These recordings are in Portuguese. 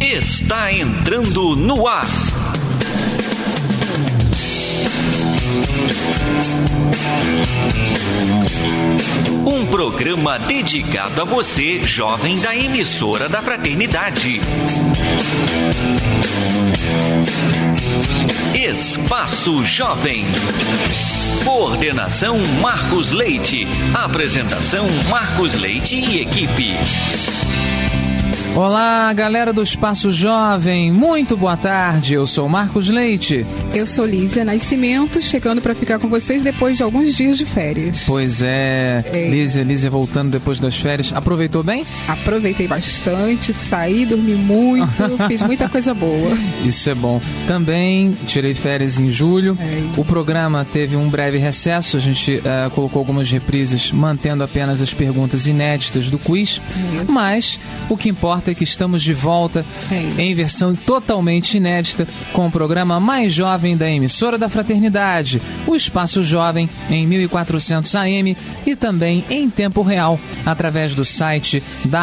está entrando no ar. Um programa dedicado a você, jovem da emissora da Fraternidade. Espaço Jovem. Coordenação Marcos Leite. Apresentação Marcos Leite e equipe. Olá, galera do Espaço Jovem, muito boa tarde, eu sou Marcos Leite. Eu sou Lízia Nascimento, chegando para ficar com vocês depois de alguns dias de férias. Pois é. Lízia voltando depois das férias, aproveitou bem? Aproveitei bastante, saí, dormi muito, fiz muita coisa boa. Isso é bom. Também tirei férias em julho, o programa teve um breve recesso, a gente colocou algumas reprises, mantendo apenas as perguntas inéditas do quiz, mas o que importa é que estamos de volta em versão totalmente inédita com o programa mais jovem da emissora da Fraternidade, o Espaço Jovem em 1400 AM e também em tempo real através do site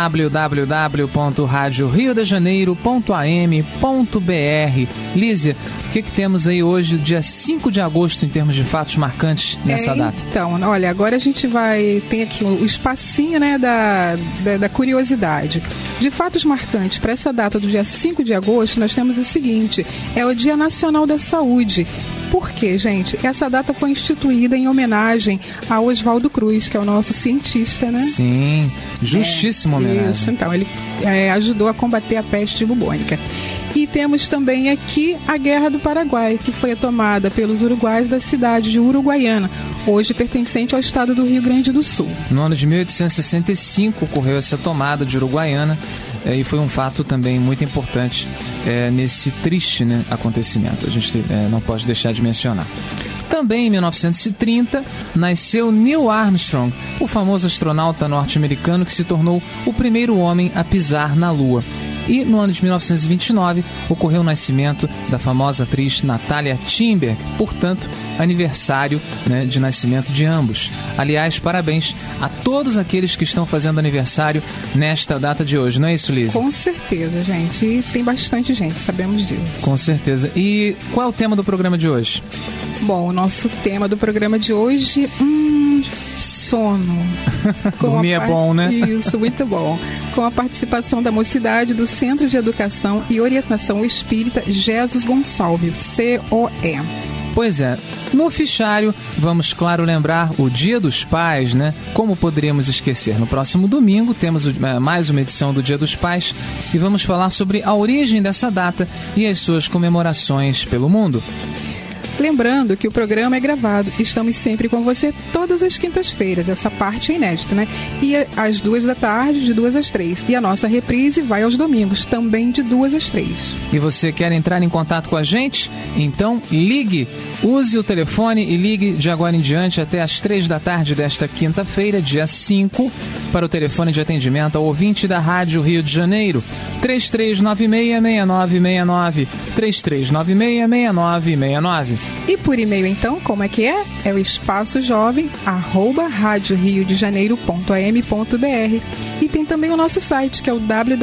www.radioriodejaneiro.am.br. Lízia, o que temos aí hoje, dia 5 de agosto, em termos de fatos marcantes nessa data? Então, olha, agora a gente tem aqui o espacinho, né, da curiosidade. De fatos marcantes para essa data do dia 5 de agosto, nós temos o seguinte: é o Dia Nacional da Saúde. Por quê, gente? Essa data foi instituída em homenagem a Oswaldo Cruz, que é o nosso cientista, né? Sim, justíssimo homenagem. Isso, então, ele ajudou a combater a peste bubônica. E temos também aqui a Guerra do Paraguai, que foi tomada pelos uruguaios da cidade de Uruguaiana, hoje pertencente ao estado do Rio Grande do Sul. No ano de 1865 ocorreu essa tomada de Uruguaiana e foi um fato também muito importante nesse triste, né, acontecimento. A gente não pode deixar de mencionar. Também em 1930 nasceu Neil Armstrong, o famoso astronauta norte-americano que se tornou o primeiro homem a pisar na Lua. E no ano de 1929 ocorreu o nascimento da famosa atriz Natalia Timber, portanto, aniversário, né, de nascimento de ambos. Aliás, parabéns a todos aqueles que estão fazendo aniversário nesta data de hoje, não é isso, Lízia? Com certeza, gente. E tem bastante gente, sabemos disso. Com certeza. E qual é o tema do programa de hoje? Bom, o nosso tema do programa de hoje... sono. Dormir é bom, né? Isso, muito bom. Com a participação da mocidade do Centro de Educação e Orientação Espírita Jesus Gonçalves, COE. Pois é, no fichário vamos, claro, lembrar o Dia dos Pais, né? Como poderíamos esquecer? No próximo domingo temos mais uma edição do Dia dos Pais e vamos falar sobre a origem dessa data e as suas comemorações pelo mundo. Lembrando que o programa é gravado. Estamos sempre com você todas as quintas-feiras. Essa parte é inédita, né? E às 2 da tarde, de 2 às 3. E a nossa reprise vai aos domingos, também de 2 às 3. E você quer entrar em contato com a gente? Então ligue, use o telefone e ligue de agora em diante até às 3 da tarde desta quinta-feira, dia 5, para o telefone de atendimento ao ouvinte da Rádio Rio de Janeiro, 3396-6969, 3396-6969. E por e-mail, então, como é que é? É o espaçojovem@radioriodejaneiro.am.br. E tem também o nosso site, que é o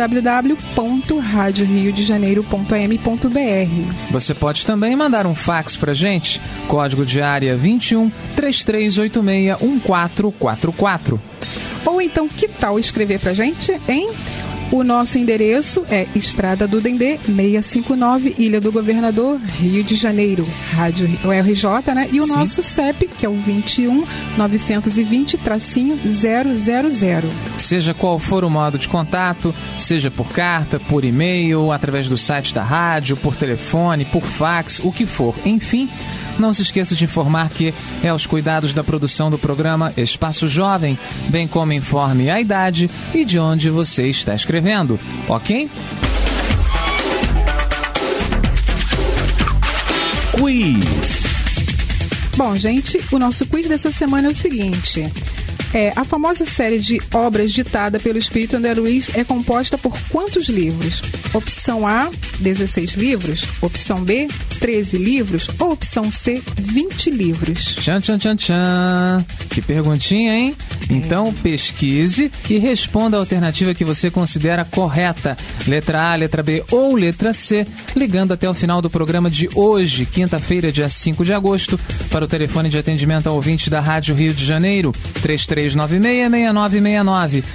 www.radioriodejaneiro.am.br. Você pode também mandar um fax pra gente, código de área 21 3386 1444. Ou então, que tal escrever pra gente, hein? O nosso endereço é Estrada do Dendê, 659, Ilha do Governador, Rio de Janeiro, Rádio RJ, né? E o nosso CEP, que é o 21-920-000. Seja qual for o modo de contato, seja por carta, por e-mail, através do site da rádio, por telefone, por fax, o que for. Enfim, não se esqueça de informar que é aos cuidados da produção do programa Espaço Jovem, bem como informe a idade e de onde você está escrevendo, ok? Quiz. Bom, gente, o nosso quiz dessa semana é o seguinte: A famosa série de obras ditada pelo Espírito André Luiz é composta por quantos livros? Opção A, 16 livros. Opção B, 13 livros. Ou opção C, 20 livros? Tchan, tchan, tchan, tchan. Que perguntinha, hein? Então, pesquise e responda a alternativa que você considera correta. Letra A, letra B ou letra C, ligando até o final do programa de hoje, quinta-feira, dia 5 de agosto, para o telefone de atendimento ao ouvinte da Rádio Rio de Janeiro, 3396-6969,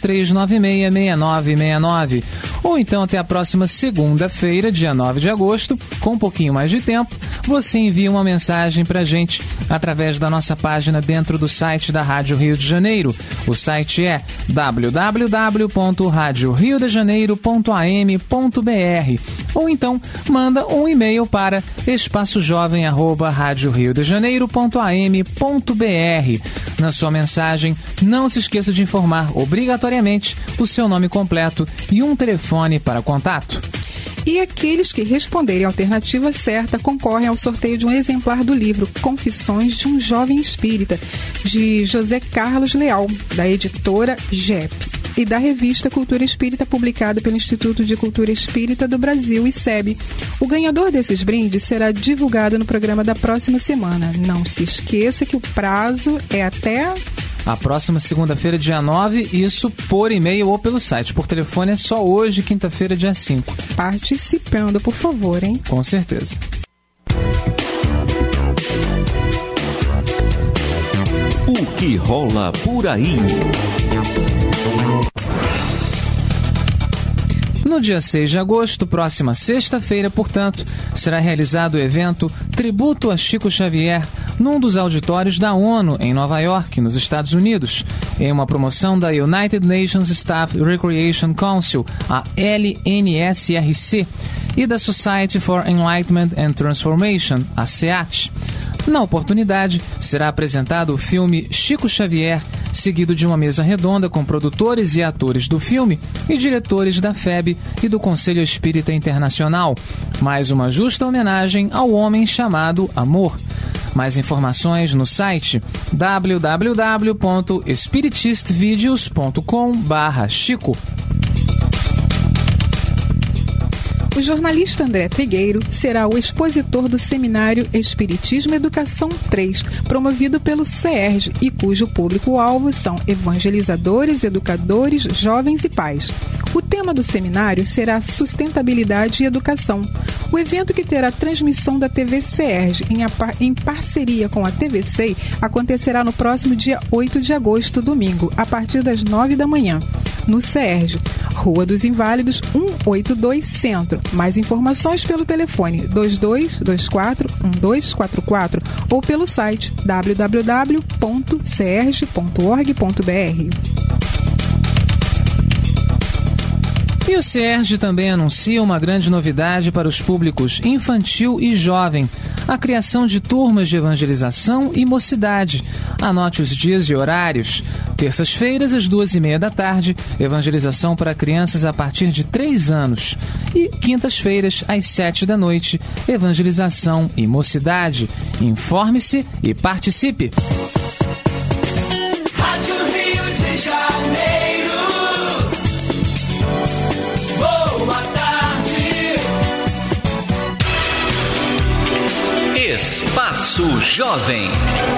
3396-6969. Ou então até a próxima segunda-feira, dia 9 de agosto, com um pouquinho mais de tempo, você envia uma mensagem pra gente através da nossa página dentro do site da Rádio Rio de Janeiro. O site é www.radioriodejaneiro.am.br. Ou então manda um e-mail para espaçojovem@radioriodejaneiro.am.br. Na sua mensagem, não se esqueça de informar obrigatoriamente o seu nome completo e um telefone para contato. E aqueles que responderem a alternativa certa concorrem ao sorteio de um exemplar do livro Confissões de um Jovem Espírita, de José Carlos Leal, da editora JEP, e da revista Cultura Espírita, publicada pelo Instituto de Cultura Espírita do Brasil, ICEB. O ganhador desses brindes será divulgado no programa da próxima semana. Não se esqueça que o prazo é até... a próxima segunda-feira, dia 9, isso por e-mail ou pelo site. Por telefone é só hoje, quinta-feira, dia 5. Participando, por favor, hein? Com certeza. O que rola por aí? No dia 6 de agosto, próxima sexta-feira, portanto, será realizado o evento Tributo a Chico Xavier, num dos auditórios da ONU, em Nova York, nos Estados Unidos, em uma promoção da United Nations Staff Recreation Council, a LNSRC, e da Society for Enlightenment and Transformation, a SEAT. Na oportunidade, será apresentado o filme Chico Xavier, seguido de uma mesa redonda com produtores e atores do filme e diretores da FEB e do Conselho Espírita Internacional. Mais uma justa homenagem ao homem chamado Amor. Mais informações no site www.spiritistvideos.com/Chico. O jornalista André Trigueiro será o expositor do seminário Espiritismo Educação 3, promovido pelo CERJ e cujo público-alvo são evangelizadores, educadores, jovens e pais. O tema do seminário será Sustentabilidade e Educação. O evento, que terá transmissão da TV CERJ em parceria com a TVC, acontecerá no próximo dia 8 de agosto, domingo, a partir das 9 da manhã, no CERJ, Rua dos Inválidos, 182 Centro. Mais informações pelo telefone 2224-1244 ou pelo site www.cerj.org.br. E o CERJ também anuncia uma grande novidade para os públicos infantil e jovem: a criação de turmas de evangelização e mocidade. Anote os dias e horários. Terças-feiras, às 2h30 da tarde, evangelização para crianças a partir de 3 anos. E quintas-feiras, às 7 da noite, evangelização e mocidade. Informe-se e participe! Rádio Rio de Janeiro. Boa tarde. Espaço Jovem.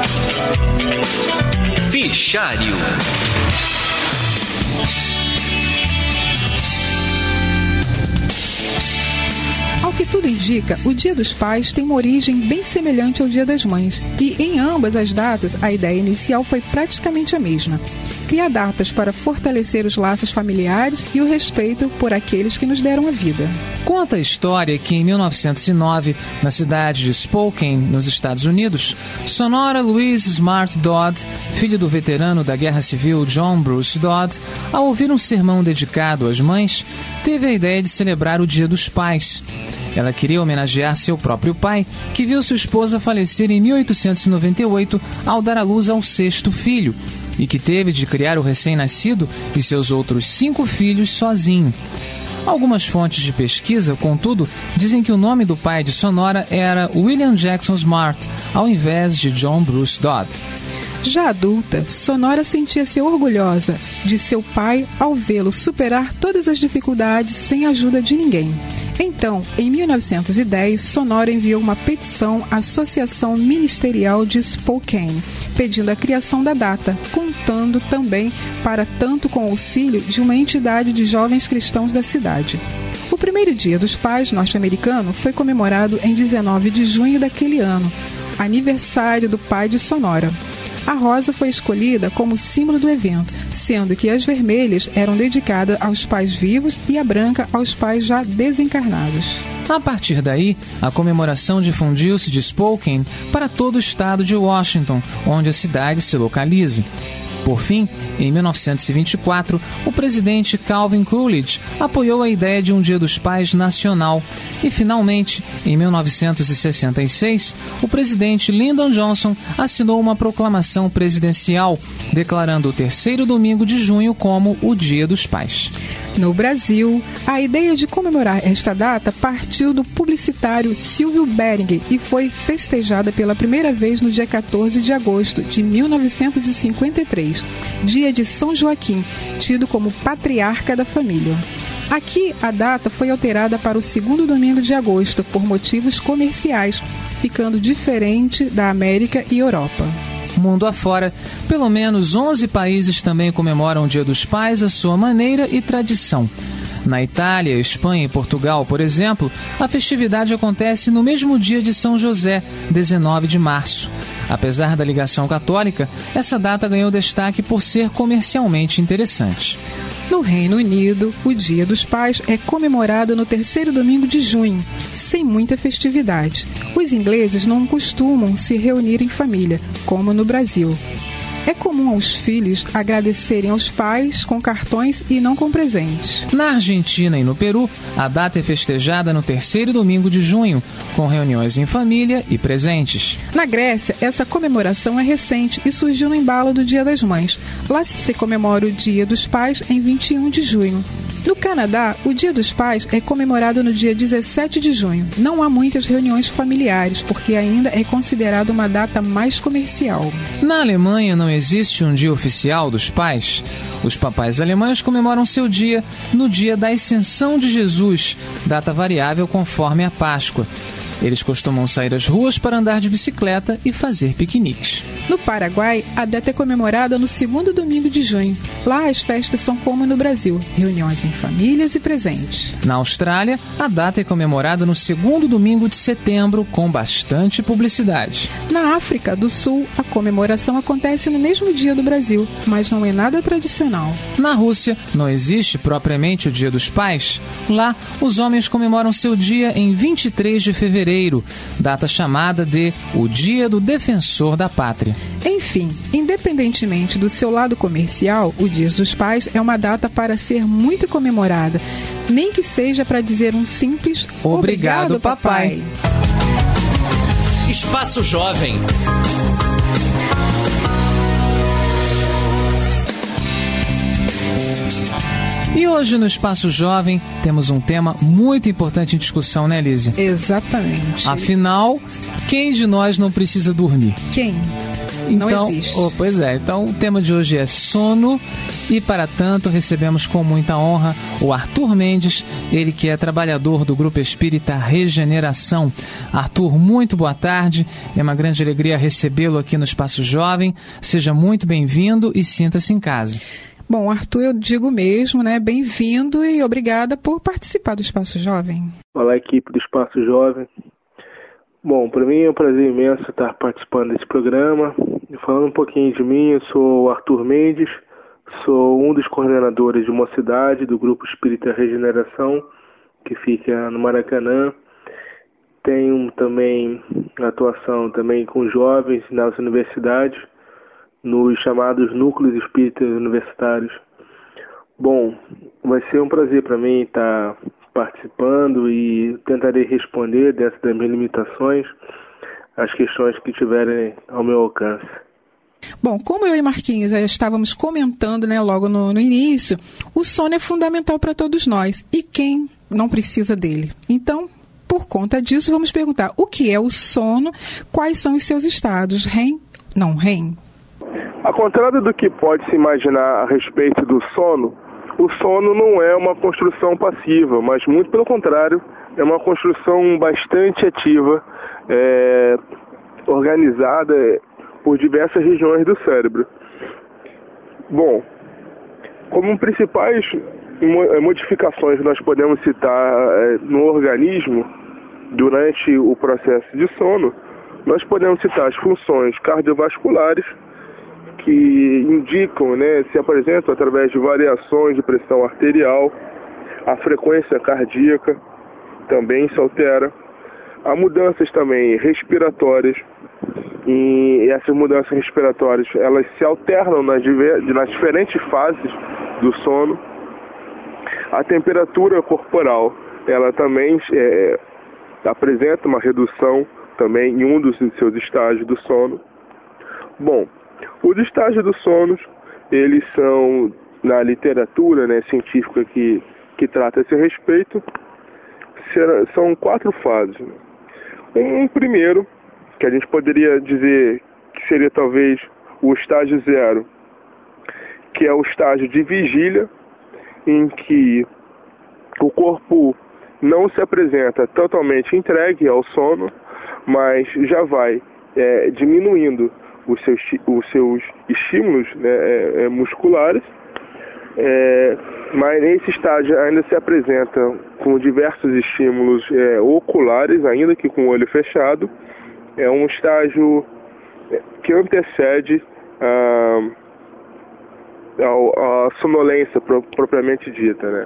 Fichário. Ao que tudo indica, o Dia dos Pais tem uma origem bem semelhante ao Dia das Mães, e em ambas as datas a ideia inicial foi praticamente a mesma: criar datas para fortalecer os laços familiares e o respeito por aqueles que nos deram a vida. Conta a história que em 1909, na cidade de Spokane, nos Estados Unidos, Sonora Louis Smart Dodd, filho do veterano da Guerra Civil John Bruce Dodd, ao ouvir um sermão dedicado às mães, teve a ideia de celebrar o Dia dos Pais. Ela queria homenagear seu próprio pai, que viu sua esposa falecer em 1898 ao dar à luz ao 6º filho, e que teve de criar o recém-nascido e seus outros 5 filhos sozinho. Algumas fontes de pesquisa, contudo, dizem que o nome do pai de Sonora era William Jackson Smart, ao invés de John Bruce Dodd. Já adulta, Sonora sentia-se orgulhosa de seu pai ao vê-lo superar todas as dificuldades sem a ajuda de ninguém. Então, em 1910, Sonora enviou uma petição à Associação Ministerial de Spokane, pedindo a criação da data, contando também para tanto com o auxílio de uma entidade de jovens cristãos da cidade. O primeiro Dia dos Pais norte-americano foi comemorado em 19 de junho daquele ano, aniversário do pai de Sonora. A rosa foi escolhida como símbolo do evento, sendo que as vermelhas eram dedicadas aos pais vivos e a branca aos pais já desencarnados. A partir daí, a comemoração difundiu-se de Spokane para todo o estado de Washington, onde a cidade se localiza. Por fim, em 1924, o presidente Calvin Coolidge apoiou a ideia de um Dia dos Pais nacional. E, finalmente, em 1966, o presidente Lyndon Johnson assinou uma proclamação presidencial, declarando o terceiro domingo de junho como o Dia dos Pais. No Brasil, a ideia de comemorar esta data partiu do publicitário Silvio Beringer e foi festejada pela primeira vez no dia 14 de agosto de 1953, dia de São Joaquim, tido como patriarca da família. Aqui, a data foi alterada para o segundo domingo de agosto por motivos comerciais, ficando diferente da América e Europa. Mundo afora, pelo menos 11 países também comemoram o Dia dos Pais à sua maneira e tradição. Na Itália, Espanha e Portugal, por exemplo, a festividade acontece no mesmo dia de São José, 19 de março. Apesar da ligação católica, essa data ganhou destaque por ser comercialmente interessante. No Reino Unido, o Dia dos Pais é comemorado no terceiro domingo de junho, sem muita festividade. Os ingleses não costumam se reunir em família, como no Brasil. É comum aos filhos agradecerem aos pais com cartões e não com presentes. Na Argentina e no Peru, a data é festejada no terceiro domingo de junho, com reuniões em família e presentes. Na Grécia, essa comemoração é recente e surgiu no embalo do Dia das Mães. Lá se comemora o Dia dos Pais em 21 de junho. No Canadá, o Dia dos Pais é comemorado no dia 17 de junho. Não há muitas reuniões familiares, porque ainda é considerado uma data mais comercial. Na Alemanha não existe um dia oficial dos pais. Os papais alemães comemoram seu dia no dia da Ascensão de Jesus, data variável conforme a Páscoa. Eles costumam sair às ruas para andar de bicicleta e fazer piqueniques. No Paraguai, a data é comemorada no segundo domingo de junho. Lá as festas são como no Brasil, reuniões em famílias e presentes. Na Austrália, a data é comemorada no segundo domingo de setembro, com bastante publicidade. Na África do Sul, a comemoração acontece no mesmo dia do Brasil, mas não é nada tradicional. Na Rússia, não existe propriamente o Dia dos Pais. Lá, os homens comemoram seu dia em 23 de fevereiro, data chamada de o Dia do Defensor da Pátria. Enfim, independentemente do seu lado comercial, o Dia dos Pais é uma data para ser muito comemorada, nem que seja para dizer um simples Obrigado, papai. Espaço Jovem. E hoje no Espaço Jovem temos um tema muito importante em discussão, né, Lízia? Exatamente. Afinal, quem de nós não precisa dormir? Quem? Então, não existe. Pois é, então o tema de hoje é sono e para tanto recebemos com muita honra o Arthur Mendes, ele que é trabalhador do Grupo Espírita Regeneração. Arthur, muito boa tarde, é uma grande alegria recebê-lo aqui no Espaço Jovem, seja muito bem-vindo e sinta-se em casa. Bom, Arthur, eu digo mesmo, né? Bem-vindo e obrigada por participar do Espaço Jovem. Olá, equipe do Espaço Jovem. Bom, para mim é um prazer imenso estar participando desse programa. Falando um pouquinho de mim, eu sou o Arthur Mendes, sou um dos coordenadores de Mocidade do Grupo Espírita Regeneração, que fica no Maracanã. Tenho também atuação também com jovens nas universidades, nos chamados núcleos espíritas universitários. Bom, vai ser um prazer para mim estar participando e tentarei responder, dentro das minhas limitações, as questões que tiverem ao meu alcance. Bom, como eu e Marquinhos já estávamos comentando, né, logo no início, o sono é fundamental para todos nós. E quem não precisa dele? Então, por conta disso, vamos perguntar o que é o sono, quais são os seus estados, REM? Não, REM? Ao contrário do que pode se imaginar a respeito do sono, o sono não é uma construção passiva, mas muito pelo contrário, é uma construção bastante ativa, organizada por diversas regiões do cérebro. Bom, como principais modificações que nós podemos citar no organismo durante o processo de sono, nós podemos citar as funções cardiovasculares, que indicam, se apresentam através de variações de pressão arterial, a frequência cardíaca também se altera, há mudanças também respiratórias, e essas mudanças respiratórias elas se alternam nas diferentes fases do sono. A temperatura corporal ela também apresenta uma redução também em um dos seus estágios do sono. Bom, os estágios do sono, eles são, na literatura científica que trata a esse respeito, são 4 fases. Um primeiro, que a gente poderia dizer que seria talvez o estágio 0, que é o estágio de vigília, em que o corpo não se apresenta totalmente entregue ao sono, mas já vai diminuindo os seus estímulos musculares, mas nesse estágio ainda se apresenta com diversos estímulos oculares, ainda que com o olho fechado. É um estágio que antecede a sonolência propriamente dita,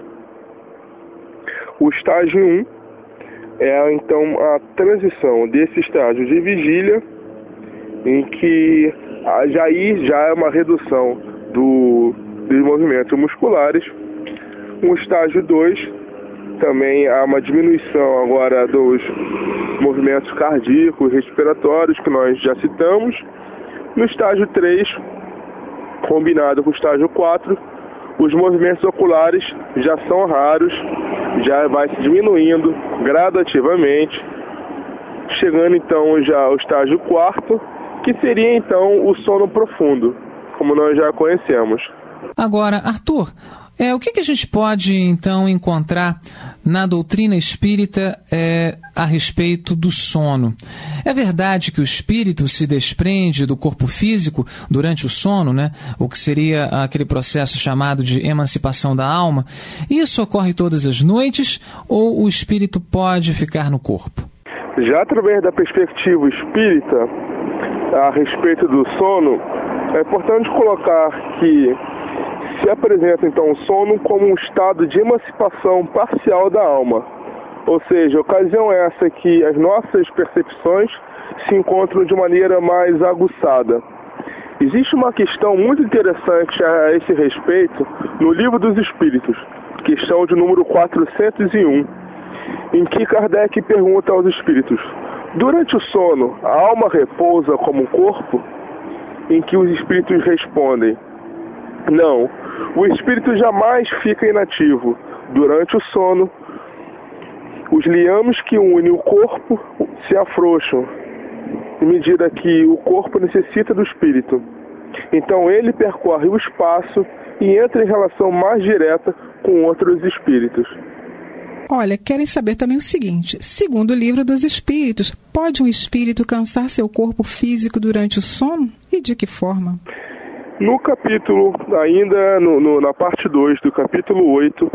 O estágio 1 é então a transição desse estágio de vigília, em que já é uma redução dos movimentos musculares. O estágio 2 também há uma diminuição agora dos movimentos cardíacos e respiratórios, que nós já citamos. No estágio 3, combinado com o estágio 4, os movimentos oculares já são raros, já vai se diminuindo gradativamente, chegando então já ao estágio 4, que seria então o sono profundo, como nós já conhecemos. Agora, Arthur, o que a gente pode então encontrar na doutrina espírita a respeito do sono? É verdade que o espírito se desprende do corpo físico durante o sono, o que seria aquele processo chamado de emancipação da alma? Isso ocorre todas as noites ou o espírito pode ficar no corpo? Já através da perspectiva espírita, a respeito do sono, é importante colocar que se apresenta então o sono como um estado de emancipação parcial da alma, ou seja, ocasião essa que as nossas percepções se encontram de maneira mais aguçada. Existe uma questão muito interessante a esse respeito no Livro dos Espíritos, questão de número 401, em que Kardec pergunta aos espíritos: durante o sono, a alma repousa como um corpo? Em que os espíritos respondem: não, o espírito jamais fica inativo. Durante o sono, os liames que unem o corpo se afrouxam, em medida que o corpo necessita do espírito. Então ele percorre o espaço e entra em relação mais direta com outros espíritos. Olha, querem saber também o seguinte: segundo o Livro dos Espíritos, pode um espírito cansar seu corpo físico durante o sono? E de que forma? No capítulo, ainda na parte 2 do capítulo 8,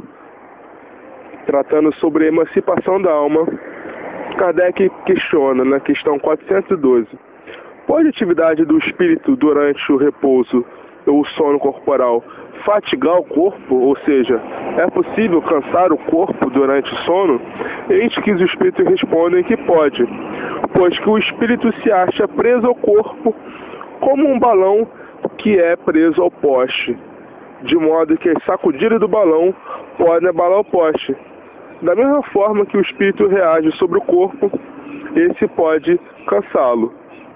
tratando sobre a emancipação da alma, Kardec questiona, na questão 412, pode a atividade do espírito durante o repouso ou o sono corporal fatigar o corpo? Ou seja, é possível cansar o corpo durante o sono? Eis que os espíritos respondem que pode, pois que o espírito se acha preso ao corpo como um balão que é preso ao poste, de modo que as sacudidas do balão podem abalar o poste. Da mesma forma que o espírito reage sobre o corpo, esse pode cansá-lo.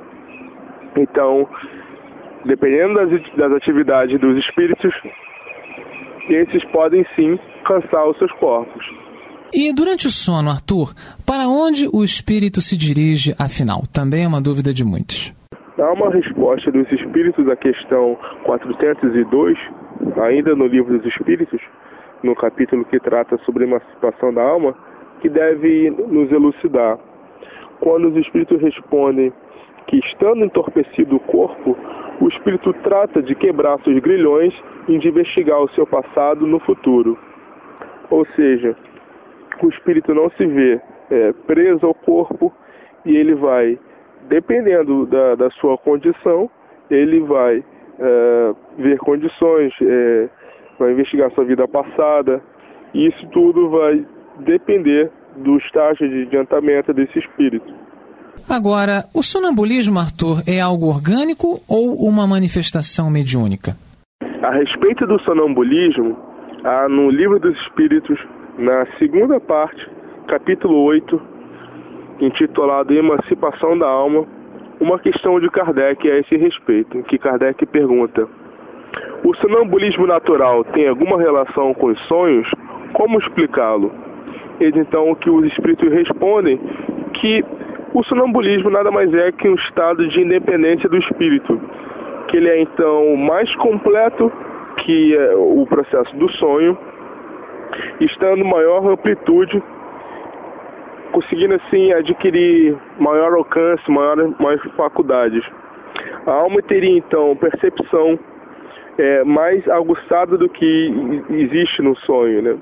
Então, dependendo das atividades dos espíritos, esses podem sim cansar os seus corpos. E durante o sono, Arthur, para onde o espírito se dirige afinal? Também é uma dúvida de muitos. Há uma resposta dos espíritos à questão 402, ainda no Livro dos Espíritos, no capítulo que trata sobre a emancipação da alma, que deve nos elucidar. Quando os espíritos respondem que, estando entorpecido o corpo, o espírito trata de quebrar seus grilhões e de investigar o seu passado no futuro. Ou seja, o espírito não se vê preso ao corpo e ele vai, dependendo da sua condição, ele vai ver condições, vai investigar sua vida passada, e isso tudo vai depender do estágio de adiantamento desse espírito. Agora, o sonambulismo, Arthur, é algo orgânico ou uma manifestação mediúnica? A respeito do sonambulismo, há no Livro dos Espíritos, na segunda parte, capítulo 8, intitulado Emancipação da Alma, uma questão de Kardec a esse respeito, em que Kardec pergunta: o sonambulismo natural tem alguma relação com os sonhos? Como explicá-lo? Eles então, que os espíritos respondem que o sonambulismo nada mais é que um estado de independência do espírito, que ele é então mais completo que o processo do sonho, estando maior amplitude, conseguindo assim adquirir maior alcance, maiores faculdades. A alma teria então percepção mais aguçada do que existe no sonho, né?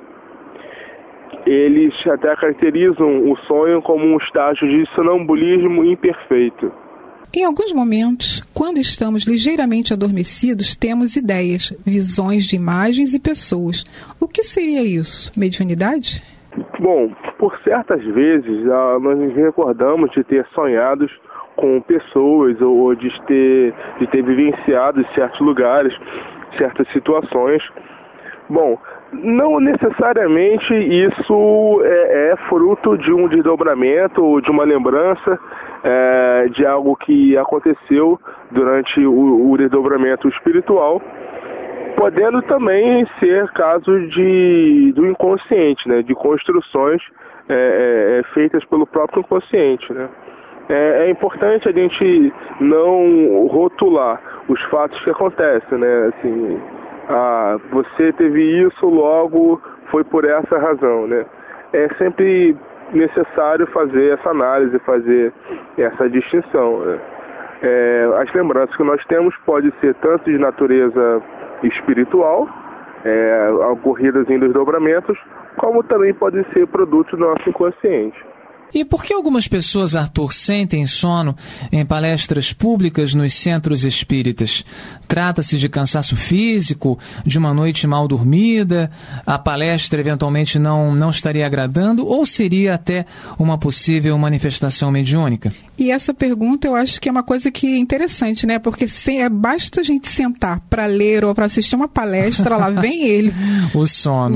Eles até caracterizam o sonho como um estágio de sonambulismo imperfeito. Em alguns momentos, quando estamos ligeiramente adormecidos, temos ideias, visões de imagens e pessoas. O que seria isso? Mediunidade? Bom, por certas vezes nós nos recordamos de ter sonhado com pessoas ou de ter vivenciado em certos lugares, certas situações. Bom, não necessariamente isso é fruto de um desdobramento ou de uma lembrança de algo que aconteceu durante o desdobramento espiritual, podendo também ser caso do inconsciente, né, de construções feitas pelo próprio inconsciente, né. É importante a gente não rotular os fatos que acontecem, né, assim, você teve isso, logo foi por essa razão, né. É sempre necessário fazer essa análise, fazer essa distinção, né. As lembranças que nós temos podem ser tanto de natureza espiritual, ocorridas em desdobramentos, como também podem ser produto do nosso inconsciente. E por que algumas pessoas, Arthur, sentem sono em palestras públicas nos centros espíritas? Trata-se de cansaço físico, de uma noite mal dormida, a palestra eventualmente não estaria agradando, ou seria até uma possível manifestação mediúnica? E essa pergunta eu acho que é uma coisa que é interessante, né? Porque basta a gente sentar para ler ou para assistir uma palestra, lá vem ele. O sono.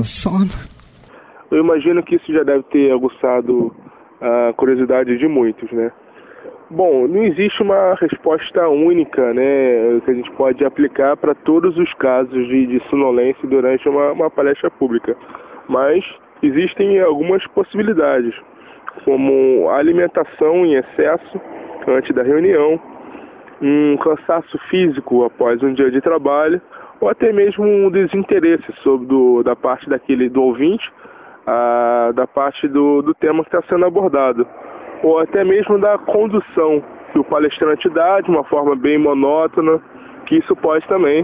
Eu imagino que isso já deve ter aguçado a curiosidade de muitos, né? Bom, não existe uma resposta única, né, que a gente pode aplicar para todos os casos de sonolência durante uma palestra pública, mas existem algumas possibilidades, como a alimentação em excesso antes da reunião, um cansaço físico após um dia de trabalho, ou até mesmo um desinteresse da parte do ouvinte, da parte do tema que está sendo abordado, ou até mesmo da condução que o palestrante dá de uma forma bem monótona, que isso pode também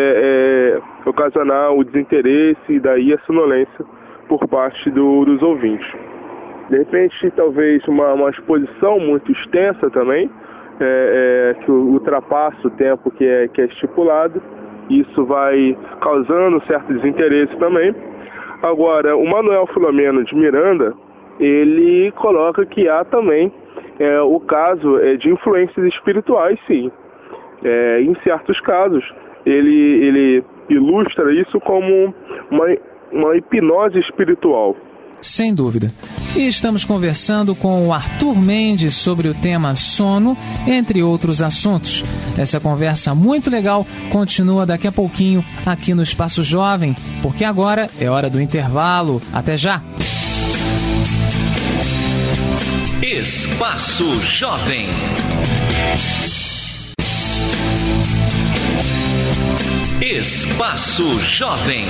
ocasionar o desinteresse e daí a sonolência por parte dos ouvintes. De repente, talvez uma exposição muito extensa também, que ultrapassa o tempo que é estipulado, isso vai causando certo desinteresse também. Agora, o Manuel Filomeno de Miranda, ele coloca que há também o caso de influências espirituais, sim. Em certos casos, ele ilustra isso como uma hipnose espiritual. Sem dúvida. E estamos conversando com o Arthur Mendes sobre o tema sono, entre outros assuntos. Essa conversa muito legal continua daqui a pouquinho aqui no Espaço Jovem, porque agora é hora do intervalo. Até já! Espaço Jovem. Espaço Jovem.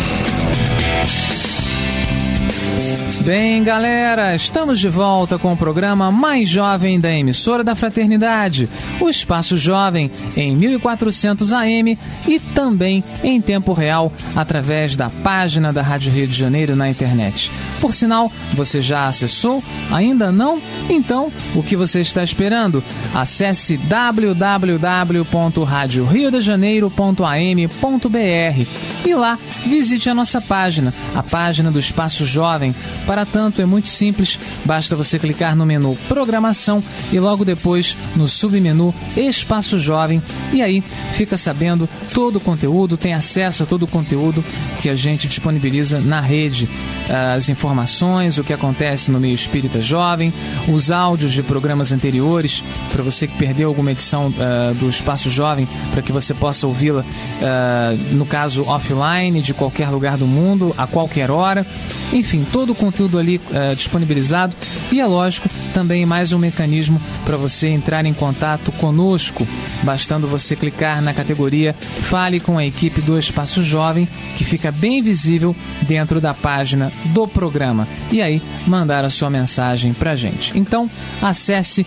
Bem, galera, estamos de volta com o programa mais jovem da emissora da Fraternidade, o Espaço Jovem, em 1400 AM e também em tempo real através da página da Rádio Rio de Janeiro na internet. Por sinal, você já acessou? Ainda não? Então, o que você está esperando? Acesse www.radioriodejaneiro.am.br e lá visite a nossa página, a página do Espaço Jovem. Para tanto, é muito simples, basta você clicar no menu Programação e logo depois no submenu Espaço Jovem, e aí fica sabendo todo o conteúdo, tem acesso a todo o conteúdo que a gente disponibiliza na rede, as informações, o que acontece no meio espírita jovem, os áudios de programas anteriores, para você que perdeu alguma edição do Espaço Jovem, para que você possa ouvi-la, no caso offline, de qualquer lugar do mundo, a qualquer hora. Enfim, todo o conteúdo ali disponibilizado. E é lógico, também mais um mecanismo para você entrar em contato conosco, bastando você clicar na categoria Fale com a equipe do Espaço Jovem, que fica bem visível dentro da página do programa, e aí mandar a sua mensagem pra gente. Então, acesse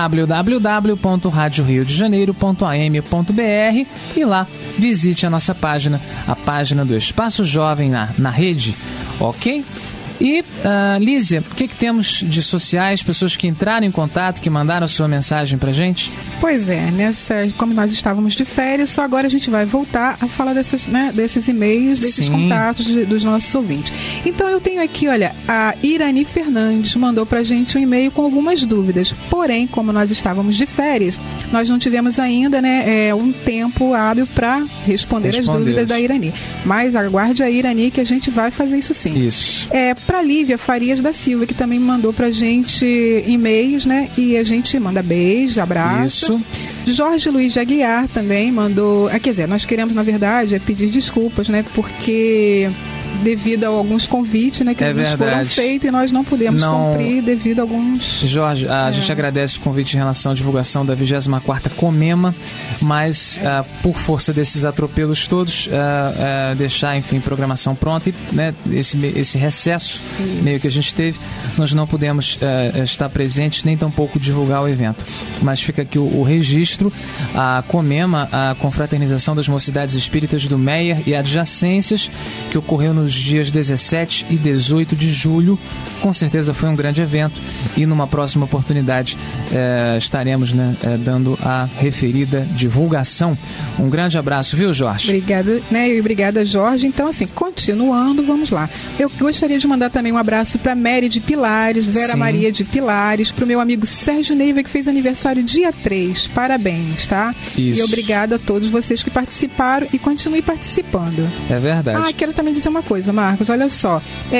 www.radioriodejaneiro.am.br e lá visite a nossa página, a página do Espaço Jovem na rede, ok? E, Lízia, o que temos de sociais, pessoas que entraram em contato, que mandaram a sua mensagem pra gente? Pois é, como nós estávamos de férias, só agora a gente vai voltar a falar desses e-mails, desses contatos dos nossos ouvintes. Então eu tenho aqui, olha, a Irani Fernandes mandou pra gente um e-mail com algumas dúvidas. Porém, como nós estávamos de férias, nós não tivemos ainda, um tempo hábil para responder as dúvidas da Irani. Mas aguarde a Irani que a gente vai fazer isso sim. Isso. Para Lívia Farias da Silva, que também mandou pra gente e-mails, e a gente manda beijo, abraço. Isso. Jorge Luiz de Aguiar também mandou, quer dizer, nós queremos, na verdade, pedir desculpas, porque devido a alguns convites, que nos foram feitos e nós não pudemos cumprir devido a alguns... Jorge, a gente agradece o convite em relação à divulgação da 24ª Comema, mas por força desses atropelos todos, deixar, enfim, programação pronta e esse recesso meio que a gente teve, nós não pudemos estar presentes nem tampouco divulgar o evento. Mas fica aqui o registro, a Comema, a confraternização das mocidades espíritas do Meier e adjacências, que ocorreu nos dias 17 e 18 de julho. Com certeza foi um grande evento e numa próxima oportunidade estaremos dando a referida divulgação. Um grande abraço, viu, Jorge? Obrigada, e obrigada, Jorge. Então, assim, continuando, vamos lá. Eu gostaria de mandar também um abraço para Mary de Pilares, Vera Maria de Pilares, para o meu amigo Sérgio Neiva, que fez aniversário dia 3. Parabéns, tá? Isso. E obrigada a todos vocês que participaram e continuem participando. É verdade. Quero também dizer uma coisa, Marcos, olha só,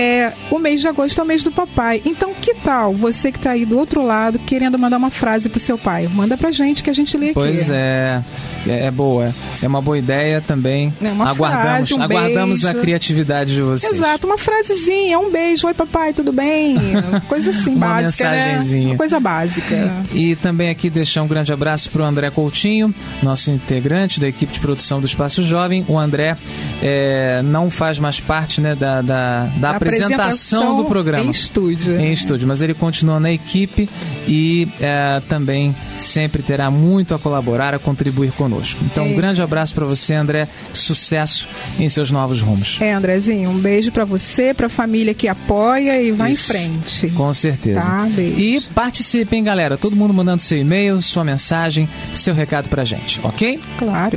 o mês de agosto é o mês do papai, então que tal você que tá aí do outro lado querendo mandar uma frase pro seu pai? Manda pra gente que a gente lê aqui. Pois é boa, é uma boa ideia também. Aguardamos a criatividade de vocês. Exato, uma frasezinha, um beijo, oi papai, tudo bem? Coisa assim, uma básica, mensagenzinha. Uma coisa básica. E também aqui deixar um grande abraço pro André Coutinho, nosso integrante da equipe de produção do Espaço Jovem. O André não faz mais parte da apresentação do programa. Em estúdio, mas ele continua na equipe e também sempre terá muito a colaborar, a contribuir conosco. Então, um grande abraço para você, André. Sucesso em seus novos rumos. Andrezinho, um beijo para você, para a família que apoia e vai em frente. Com certeza. Tá, beijo. E participem, galera. Todo mundo mandando seu e-mail, sua mensagem, seu recado pra gente, ok? Claro.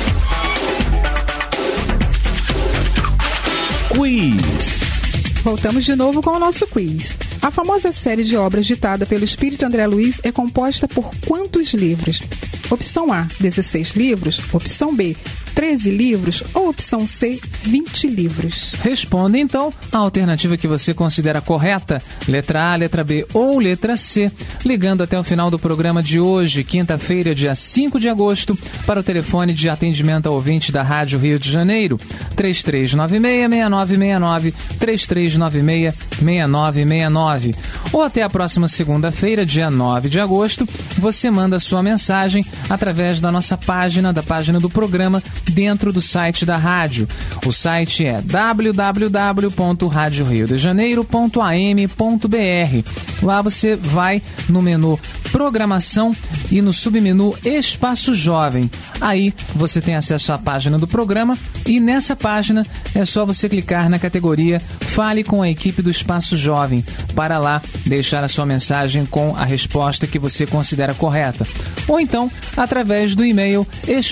Quiz. Voltamos de novo com o nosso quiz. A famosa série de obras ditada pelo espírito André Luiz é composta por quantos livros? Opção A, 16 livros. Opção B, 13 livros. Ou opção C, 20 livros. Responda, então, a alternativa que você considera correta. Letra A, letra B ou letra C. Ligando até o final do programa de hoje, quinta-feira, dia 5 de agosto, para o telefone de atendimento ao ouvinte da Rádio Rio de Janeiro. 3396-6969, 3396-6969. Ou até a próxima segunda-feira, dia 9 de agosto, você manda sua mensagem através da nossa página, da página do programa, dentro do site da rádio. O site é www.radioriodejaneiro.am.br. Lá você vai no menu Programação e no submenu Espaço Jovem. Aí você tem acesso à página do programa e nessa página é só você clicar na categoria Fale com a equipe do Espaço Jovem para lá deixar a sua mensagem com a resposta que você considera correta. Ou então, através do e-mail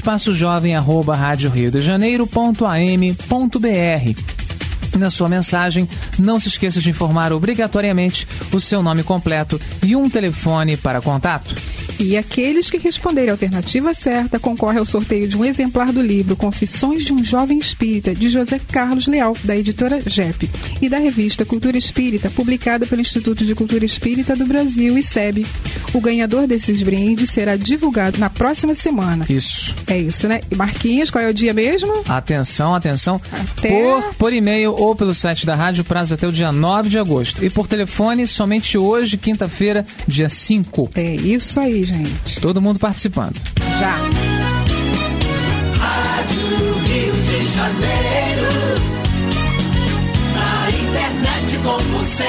espaçojovem@radioriodejaneiro.am.br. Na sua mensagem, não se esqueça de informar obrigatoriamente o seu nome completo e um telefone para contato. E aqueles que responderem a alternativa certa concorrem ao sorteio de um exemplar do livro Confissões de um Jovem Espírita, de José Carlos Leal, da editora JEP, e da revista Cultura Espírita, publicada pelo Instituto de Cultura Espírita do Brasil, ICEB. O ganhador desses brindes será divulgado na próxima semana. Isso. É isso, né? E Marquinhos, qual é o dia mesmo? Atenção. Por e-mail ou pelo site da rádio, prazo até o dia 9 de agosto. E por telefone, somente hoje, quinta-feira, dia 5. É isso aí, gente. Todo mundo participando. Já. Rádio Rio de Janeiro, na internet com você.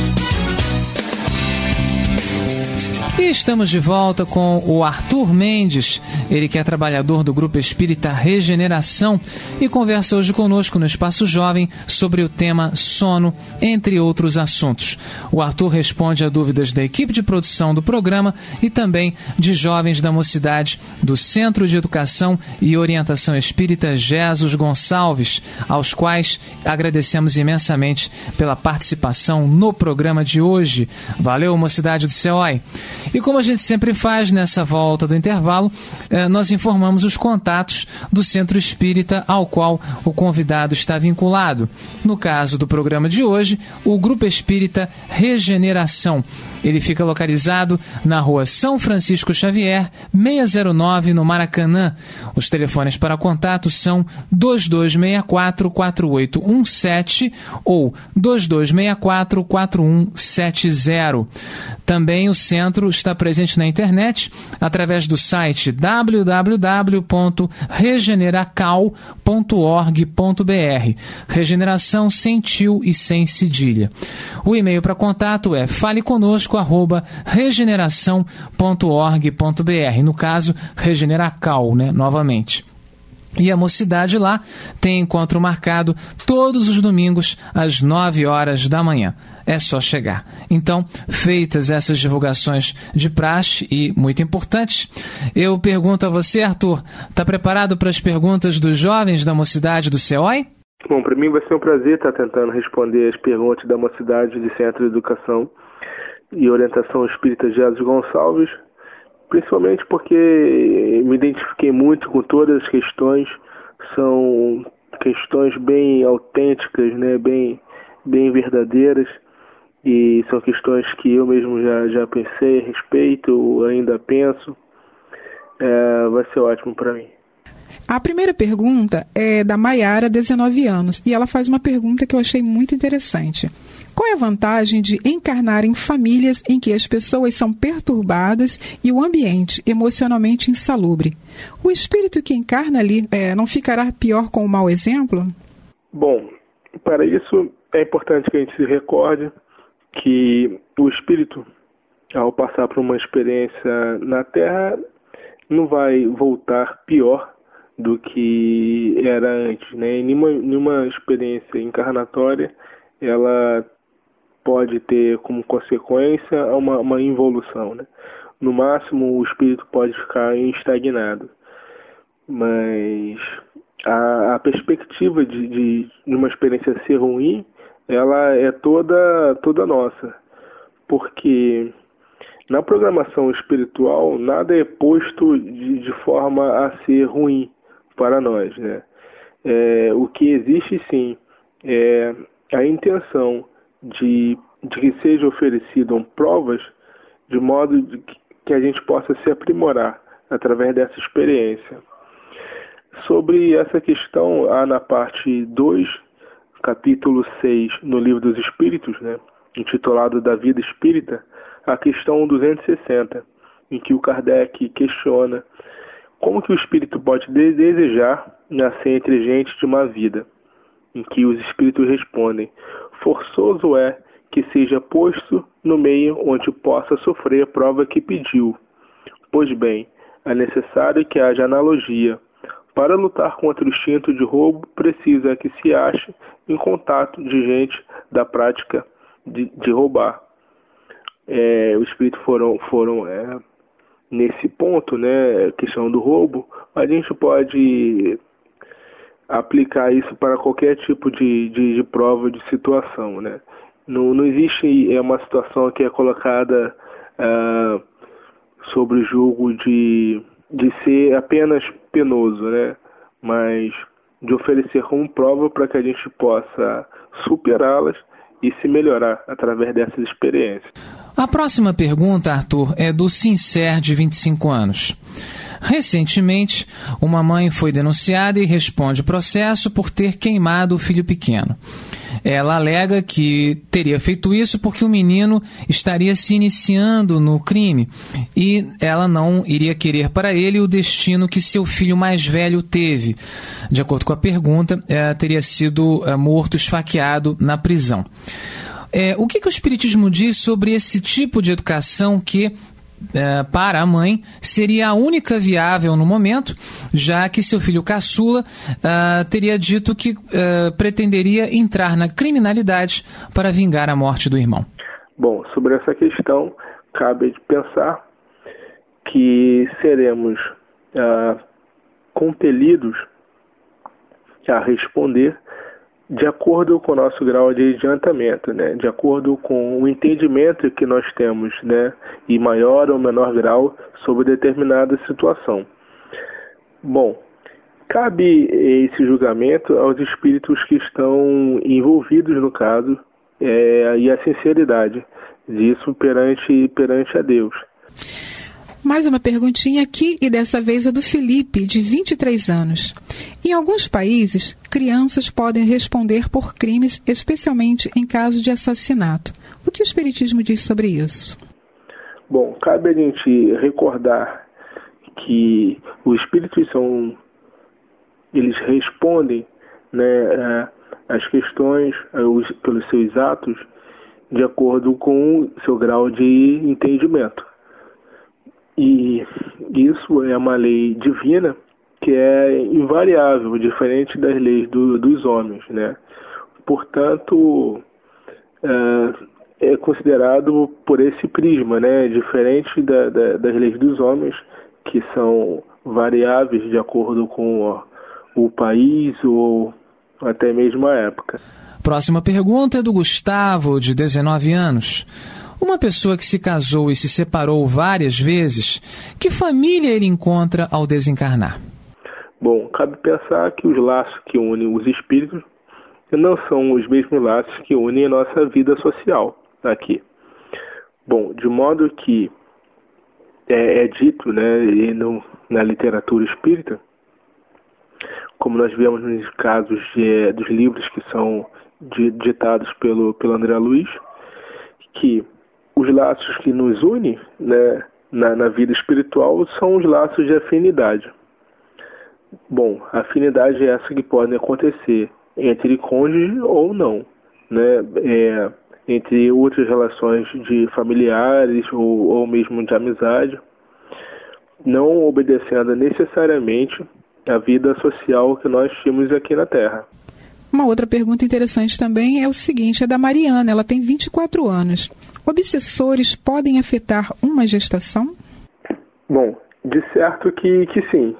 E estamos de volta com o Arthur Mendes, ele que é trabalhador do Grupo Espírita Regeneração e conversa hoje conosco no Espaço Jovem sobre o tema sono, entre outros assuntos. O Arthur responde a dúvidas da equipe de produção do programa e também de jovens da mocidade do Centro de Educação e Orientação Espírita Jesus Gonçalves, aos quais agradecemos imensamente pela participação no programa de hoje. Valeu, mocidade do CEOI! E como a gente sempre faz nessa volta do intervalo, nós informamos os contatos do Centro Espírita ao qual o convidado está vinculado. No caso do programa de hoje, o Grupo Espírita Regeneração. Ele fica localizado na rua São Francisco Xavier, 609, no Maracanã. Os telefones para contato são 2264-4817 ou 2264-4170. Também o centro está presente na internet através do site www.regeneracal.org.br. Regeneração sem tio e sem cedilha. O e-mail para contato é faleconosco@regeneração.org.br. No caso, Regeneracal, né? Novamente. E a mocidade lá tem encontro marcado todos os domingos às 9 horas da manhã. É só chegar. Então, feitas essas divulgações de praxe e muito importantes, eu pergunto a você, Arthur, está preparado para as perguntas dos jovens da mocidade do CEOI? Bom, para mim vai ser um prazer estar tentando responder as perguntas da mocidade de Centro de Educação e Orientação Espírita Jesus Gonçalves, principalmente porque me identifiquei muito com todas as questões, são questões bem autênticas, né, bem verdadeiras, e são questões que eu mesmo já pensei a respeito, ainda penso. Vai ser ótimo para mim. A primeira pergunta é da Maiara, 19 anos, e ela faz uma pergunta que eu achei muito interessante. Qual é a vantagem de encarnar em famílias em que as pessoas são perturbadas e o ambiente emocionalmente insalubre? O espírito que encarna ali não ficará pior com o mau exemplo? Bom, para isso é importante que a gente se recorde que o espírito, ao passar por uma experiência na Terra, não vai voltar pior do que era antes, né? Nenhuma experiência encarnatória, ela pode ter como consequência uma involução, né? No máximo, o espírito pode ficar estagnado. Mas a perspectiva de uma experiência ser ruim, ela é toda nossa. Porque na programação espiritual, nada é posto de forma a ser ruim para nós, né? O que existe, sim, é a intenção de que sejam oferecidas provas de modo que a gente possa se aprimorar através dessa experiência. Sobre essa questão, há na parte 2, capítulo 6, no Livro dos Espíritos, né, intitulado Da Vida Espírita, a questão 260, em que o Kardec questiona Como que o espírito pode desejar nascer entre gente de má vida? Em que os espíritos respondem: forçoso é que seja posto no meio onde possa sofrer a prova que pediu. Pois bem, é necessário que haja analogia. Para lutar contra o instinto de roubo, precisa que se ache em contato de gente da prática de roubar. Os espíritos foram nesse ponto, né, questão do roubo. A gente pode aplicar isso para qualquer tipo de prova, de situação, né? Não existe uma situação que é colocada sobre o julgo de ser apenas penoso, né? Mas de oferecer como prova para que a gente possa superá-las e se melhorar através dessas experiências. A próxima pergunta, Arthur, é do Sincer, de 25 anos. Recentemente, uma mãe foi denunciada e responde processo por ter queimado o filho pequeno. Ela alega que teria feito isso porque o menino estaria se iniciando no crime e ela não iria querer para ele o destino que seu filho mais velho teve. De acordo com a pergunta, teria sido morto, esfaqueado na prisão. O que o Espiritismo diz sobre esse tipo de educação que, para a mãe, seria a única viável no momento, já que seu filho caçula teria dito que pretenderia entrar na criminalidade para vingar a morte do irmão? Bom, sobre essa questão, cabe pensar que seremos compelidos a responder de acordo com o nosso grau de adiantamento, né? De acordo com o entendimento que nós temos, né? Em maior ou menor grau sobre determinada situação. Bom, cabe esse julgamento aos espíritos que estão envolvidos no caso e a sinceridade disso perante a Deus. Mais uma perguntinha aqui, e dessa vez é do Felipe, de 23 anos. Em alguns países, crianças podem responder por crimes, especialmente em caso de assassinato. O que o Espiritismo diz sobre isso? Bom, cabe a gente recordar que os espíritos eles respondem, né, as questões pelos seus atos de acordo com o seu grau de entendimento. E isso é uma lei divina que é invariável, diferente das leis dos homens, né? Portanto, é considerado por esse prisma, né? Diferente das leis dos homens, que são variáveis de acordo com o país ou até mesmo a época. Próxima pergunta é do Gustavo, de 19 anos. Uma pessoa que se casou e se separou várias vezes, que família ele encontra ao desencarnar? Bom, cabe pensar que os laços que unem os espíritos não são os mesmos laços que unem a nossa vida social aqui. Bom, de modo que é dito, né, na literatura espírita, como nós vemos nos casos dos livros que são ditados pelo André Luiz, que os laços que nos unem, né, na vida espiritual são os laços de afinidade. Bom, a afinidade é essa que pode acontecer entre cônjuge ou não, né, entre outras relações de familiares ou mesmo de amizade, não obedecendo necessariamente a vida social que nós temos aqui na Terra. Uma outra pergunta interessante também é o seguinte, é da Mariana, ela tem 24 anos. Obsessores podem afetar uma gestação? Bom, de certo que sim.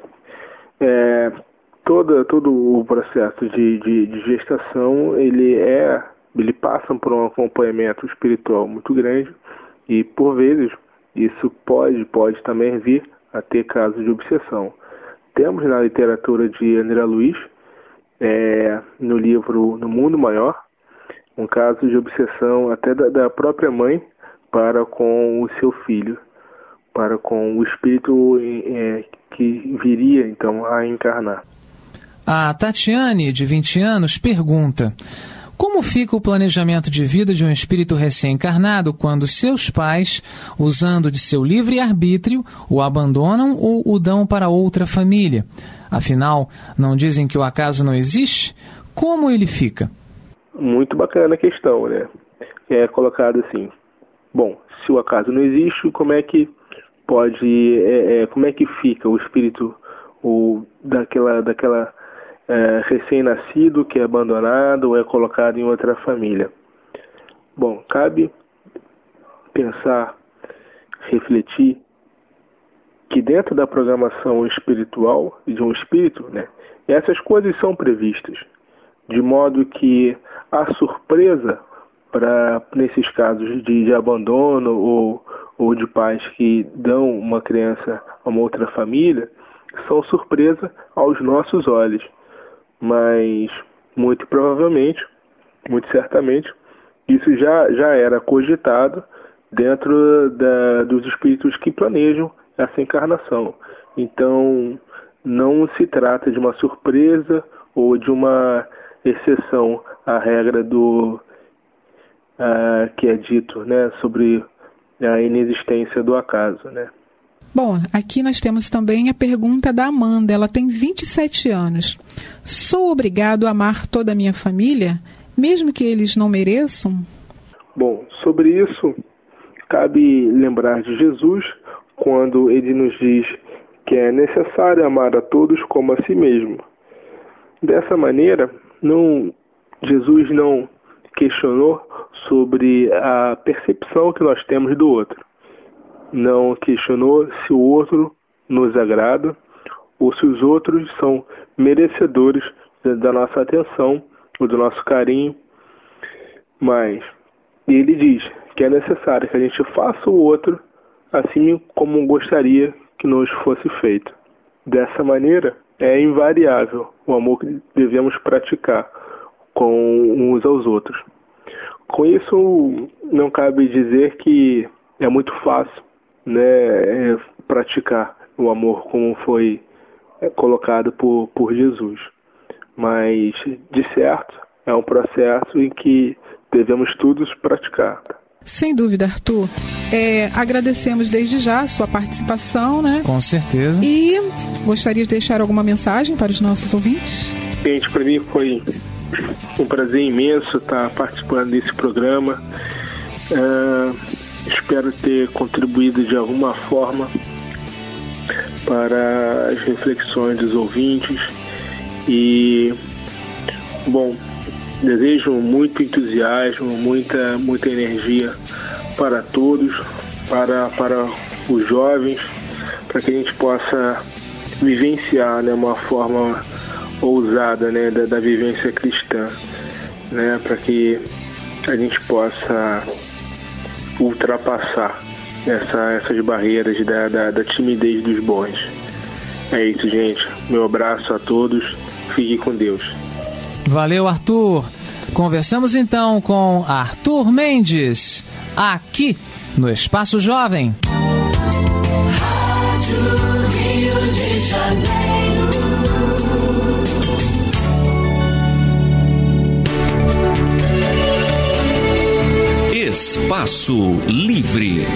Todo o processo de gestação, ele passa por um acompanhamento espiritual muito grande e, por vezes, isso pode também vir a ter casos de obsessão. Temos na literatura de André Luiz, no livro No Mundo Maior, um caso de obsessão até da própria mãe para com o seu filho, para com o espírito que viria então a encarnar. A Tatiane, de 20 anos, pergunta: Como fica o planejamento de vida de um espírito recém-encarnado quando seus pais, usando de seu livre-arbítrio, o abandonam ou o dão para outra família? Afinal, não dizem que o acaso não existe? Como ele fica? Muito bacana a questão, né? É colocado assim, bom, se o acaso não existe, como é que pode, como é que fica o espírito daquela recém-nascido que é abandonado ou é colocado em outra família? Bom, cabe pensar, refletir que dentro da programação espiritual de um espírito, né, essas coisas são previstas, de modo que a surpresa nesses casos de abandono ou de pais que dão uma criança a uma outra família, são surpresa aos nossos olhos. Mas, muito provavelmente, muito certamente, isso já era cogitado dentro dos espíritos que planejam essa encarnação. Então, não se trata de uma surpresa ou de uma exceção à regra que é dito, né, sobre a inexistência do acaso, né? Bom, aqui nós temos também a pergunta da Amanda. Ela tem 27 anos. Sou obrigado a amar toda a minha família, mesmo que eles não mereçam? Bom, sobre isso, cabe lembrar de Jesus, quando ele nos diz que é necessário amar a todos como a si mesmo. Dessa maneira, Jesus não questionou sobre a percepção que nós temos do outro. Não questionou se o outro nos agrada ou se os outros são merecedores da nossa atenção ou do nosso carinho. Mas ele diz que é necessário que a gente faça o outro assim como gostaria que nos fosse feito. Dessa maneira, é invariável o amor que devemos praticar com uns aos outros. Com isso, não cabe dizer que é muito fácil, né, praticar o amor como foi colocado por Jesus. Mas, de certo, é um processo em que devemos todos praticar. Sem dúvida, Arthur. Agradecemos desde já a sua participação, né? Com certeza. E gostaria de deixar alguma mensagem para os nossos ouvintes? Gente, para mim foi um prazer imenso estar participando desse programa. Espero ter contribuído de alguma forma para as reflexões dos ouvintes e, bom, desejo muito entusiasmo, muita energia para todos, para os jovens, para que a gente possa vivenciar, né, uma forma ousada, né, da vivência cristã, né, para que a gente possa ultrapassar essas barreiras da timidez dos bons. É isso, gente. Meu abraço a todos. Fique com Deus. Valeu, Arthur. Conversamos então com Arthur Mendes, aqui no Espaço Jovem. Rádio Rio de Janeiro. Espaço Livre.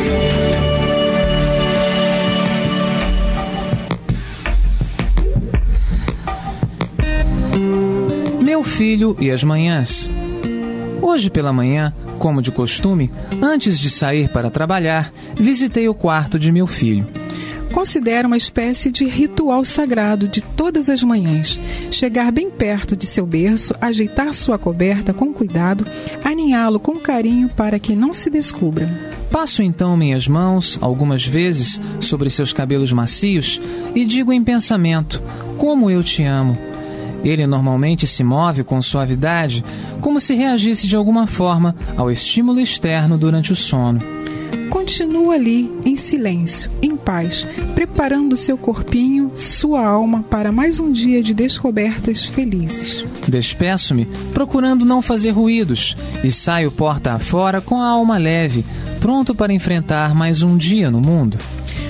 Meu filho e as manhãs. Hoje pela manhã, como de costume, antes de sair para trabalhar, visitei o quarto de meu filho. Considero uma espécie de ritual sagrado de todas as manhãs. Chegar bem perto de seu berço, ajeitar sua coberta com cuidado, aninhá-lo com carinho para que não se descubra. Passo então minhas mãos, algumas vezes, sobre seus cabelos macios e digo em pensamento: como eu te amo. Ele normalmente se move com suavidade, como se reagisse de alguma forma ao estímulo externo durante o sono. Continua ali, em silêncio, em paz, preparando seu corpinho, sua alma para mais um dia de descobertas felizes. Despeço-me, procurando não fazer ruídos, e saio porta afora com a alma leve, pronto para enfrentar mais um dia no mundo.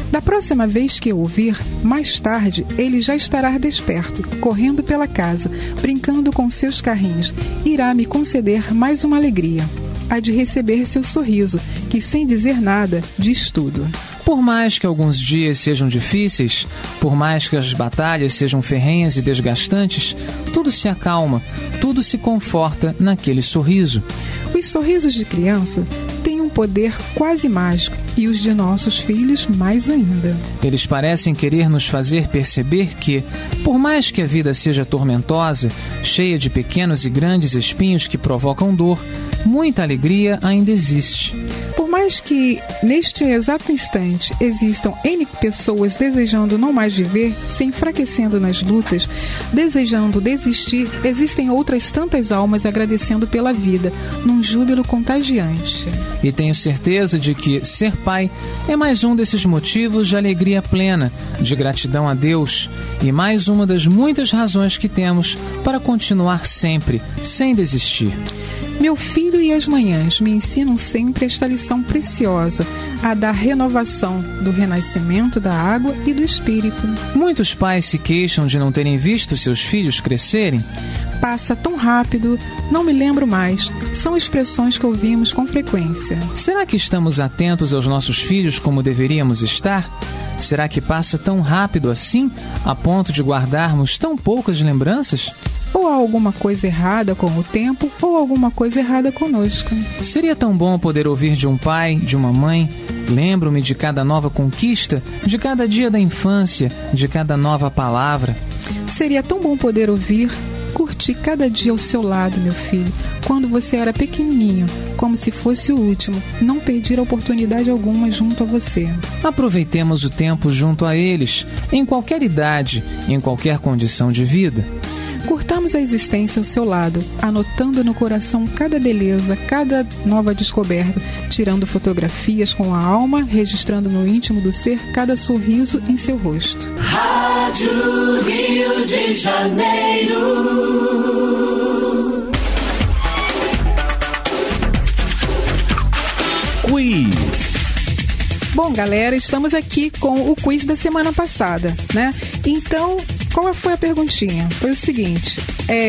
Da próxima vez que eu ouvir, mais tarde, ele já estará desperto, correndo pela casa, brincando com seus carrinhos. Irá me conceder mais uma alegria, a de receber seu sorriso, que sem dizer nada, diz tudo. Por mais que alguns dias sejam difíceis, por mais que as batalhas sejam ferrenhas e desgastantes, tudo se acalma, tudo se conforta naquele sorriso. Os sorrisos de criança têm um poder quase mágico e os de nossos filhos mais ainda. Eles parecem querer nos fazer perceber que, por mais que a vida seja tormentosa, cheia de pequenos e grandes espinhos que provocam dor, muita alegria ainda existe. Por mais que, neste exato instante, existam N pessoas desejando não mais viver, se enfraquecendo nas lutas, desejando desistir, existem outras tantas almas agradecendo pela vida, num júbilo contagiante. E tenho certeza de que ser pai é mais um desses motivos de alegria plena, de gratidão a Deus, e mais uma das muitas razões que temos para continuar sempre, sem desistir. Meu filho e as manhãs me ensinam sempre esta lição preciosa, a da renovação, do renascimento da água e do espírito. Muitos pais se queixam de não terem visto seus filhos crescerem. Passa tão rápido, não me lembro mais. São expressões que ouvimos com frequência. Será que estamos atentos aos nossos filhos como deveríamos estar? Será que passa tão rápido assim, a ponto de guardarmos tão poucas lembranças? Ou há alguma coisa errada com o tempo, ou alguma coisa errada conosco. Seria tão bom poder ouvir de um pai, de uma mãe: lembro-me de cada nova conquista, de cada dia da infância, de cada nova palavra. Seria tão bom poder ouvir: curti cada dia ao seu lado, meu filho, quando você era pequenininho, como se fosse o último, não perder oportunidade alguma junto a você. Aproveitemos o tempo junto a eles, em qualquer idade, em qualquer condição de vida. Curtamos a existência ao seu lado, anotando no coração cada beleza, cada nova descoberta, tirando fotografias com a alma, registrando no íntimo do ser cada sorriso em seu rosto. Rádio Rio de Janeiro. Quiz. Bom, galera, estamos aqui com o quiz da semana passada, né? Então, qual foi a perguntinha? Foi o seguinte,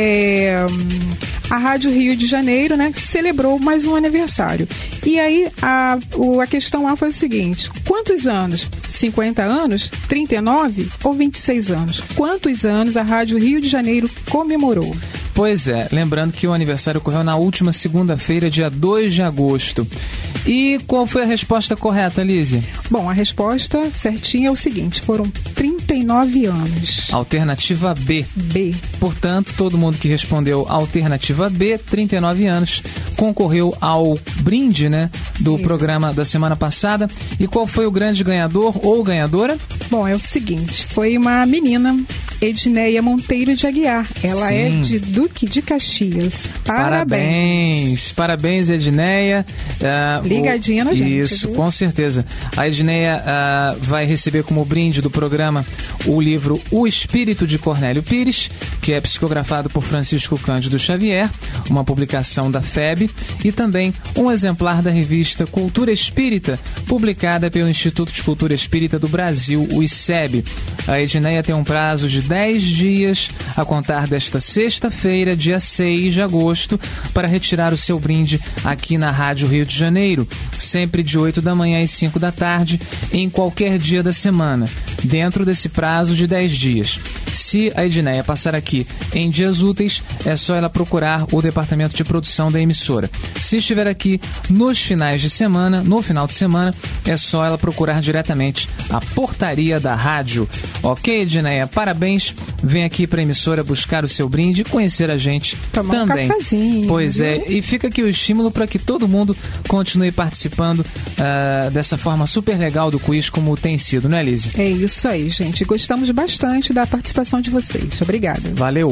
a Rádio Rio de Janeiro, né, celebrou mais um aniversário. E aí, a questão A foi o seguinte: quantos anos? 50 anos? 39 ou 26 anos? Quantos anos a Rádio Rio de Janeiro comemorou? Pois é, lembrando que o aniversário ocorreu na última segunda-feira, dia 2 de agosto. E qual foi a resposta correta, Lízia? Bom, a resposta certinha é o seguinte: foram 39 anos. Alternativa B. B. Portanto, todo mundo que respondeu alternativa B, 39 anos, concorreu ao brinde, né, do programa da semana passada. E qual foi o grande ganhador ou ganhadora? Bom, é o seguinte, foi uma menina, Edneia Monteiro de Aguiar. Ela Sim. é de Duque de Caxias. Parabéns! Parabéns, Edneia. Ligadinha na gente. Isso, viu? com certeza. A Edneia vai receber como brinde do programa o livro O Espírito de Cornélio Pires, que é psicografado por Francisco Cândido Xavier, uma publicação da FEB, e também um exemplar da revista Cultura Espírita, publicada pelo Instituto de Cultura Espírita do Brasil, o ICEB. A Edneia tem um prazo de 10 dias a contar desta sexta-feira, dia 6 de agosto, para retirar o seu brinde aqui na Rádio Rio de Janeiro, sempre de 8 da manhã às 5 da tarde, em qualquer dia da semana, dentro desse prazo de 10 dias. Se a Edneia passar aqui em dias úteis, é só ela procurar o departamento de produção da emissora. Se estiver aqui nos finais de semana, no final de semana, é só ela procurar diretamente a portaria da rádio. Ok, Edneia? Parabéns. Vem aqui para a emissora buscar o seu brinde e conhecer a gente Tomar também. Um cafezinho. Pois é, e fica aqui o estímulo para que todo mundo continue participando dessa forma super legal do quiz, como tem sido, não é, Lízia? É isso aí, gente. Gostamos bastante da participação de vocês. Obrigada. Valeu!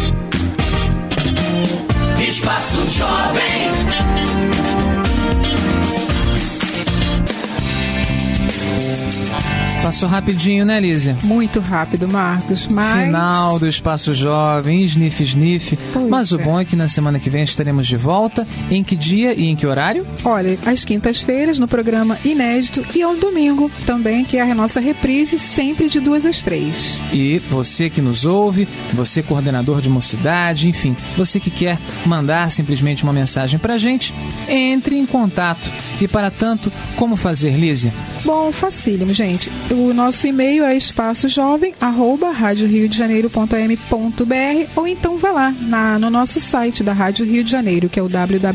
Espaço Jovem. Passou rapidinho, né, Lísia? Muito rápido, Marcos, mas... Final do Espaço Jovem, sniff. Mas o bom é que na semana que vem estaremos de volta. Em que dia e em que horário? Olha, às quintas-feiras no programa Inédito e ao domingo também, que é a nossa reprise, sempre de 2 às 3. E você que nos ouve, você coordenador de mocidade, enfim, você que quer mandar simplesmente uma mensagem pra gente, entre em contato. E para tanto, como fazer, Lísia? Bom, facílimo, gente. O nosso e-mail é espaçojovem@radioriodejaneiro.am.br, ou então vá lá no nosso site da Rádio Rio de Janeiro, que é o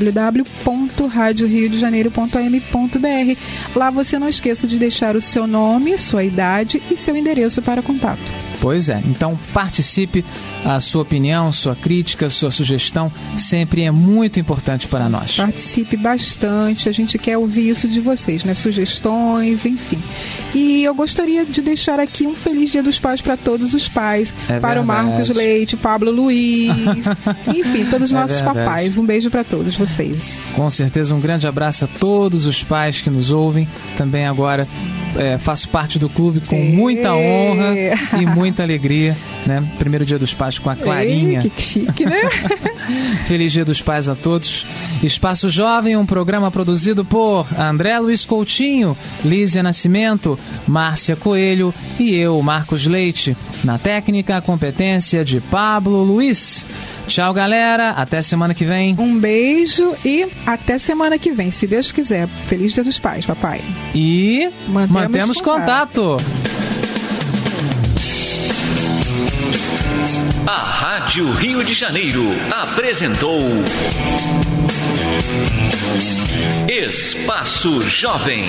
www.radioriodejaneiro.am.br. Lá você não esqueça de deixar o seu nome, sua idade e seu endereço para contato. Pois é, então participe, a sua opinião, sua crítica, sua sugestão sempre é muito importante para nós. Participe bastante, a gente quer ouvir isso de vocês, né? Sugestões, enfim. E eu gostaria de deixar aqui um feliz Dia dos Pais para todos os pais, para o Marcos Leite, Pablo Luiz, enfim, todos os nossos papais. Um beijo para todos vocês. Com certeza, um grande abraço a todos os pais que nos ouvem. Também agora faço parte do clube com muita honra e muita alegria, né? Primeiro Dia dos Pais com a Clarinha. Que chique, né? Feliz Dia dos Pais a todos. Espaço Jovem, um programa produzido por André Luiz Coutinho, Lísia Nascimento, Márcia Coelho e eu, Marcos Leite. Na técnica, a competência de Pablo Luiz. Tchau, galera. Até semana que vem. Um beijo e até semana que vem, se Deus quiser. Feliz Dia dos Pais, papai. E mantemos contato. A Rádio Rio de Janeiro apresentou Espaço Jovem,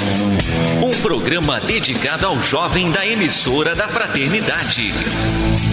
um programa dedicado ao jovem da emissora da Fraternidade.